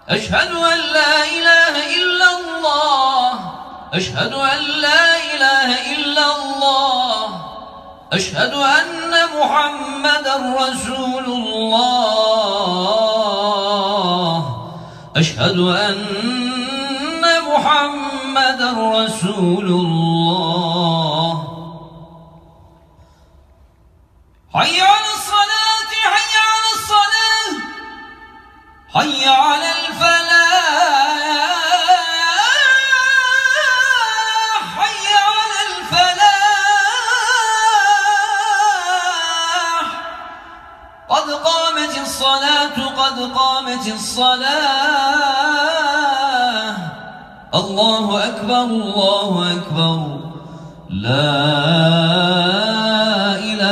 أشهد أن لا إله إلا الله. أشهد أن لا إله إلا الله. أشهد أن محمدا رسول الله. أشهد أن محمدا رسول الله. حي على الصلاة، حي على الصلاة، حي على الفلاح، حي على الفلاح. قد قامت الصلاة، قد قامت الصلاة. الله أكبر، الله أكبر. لا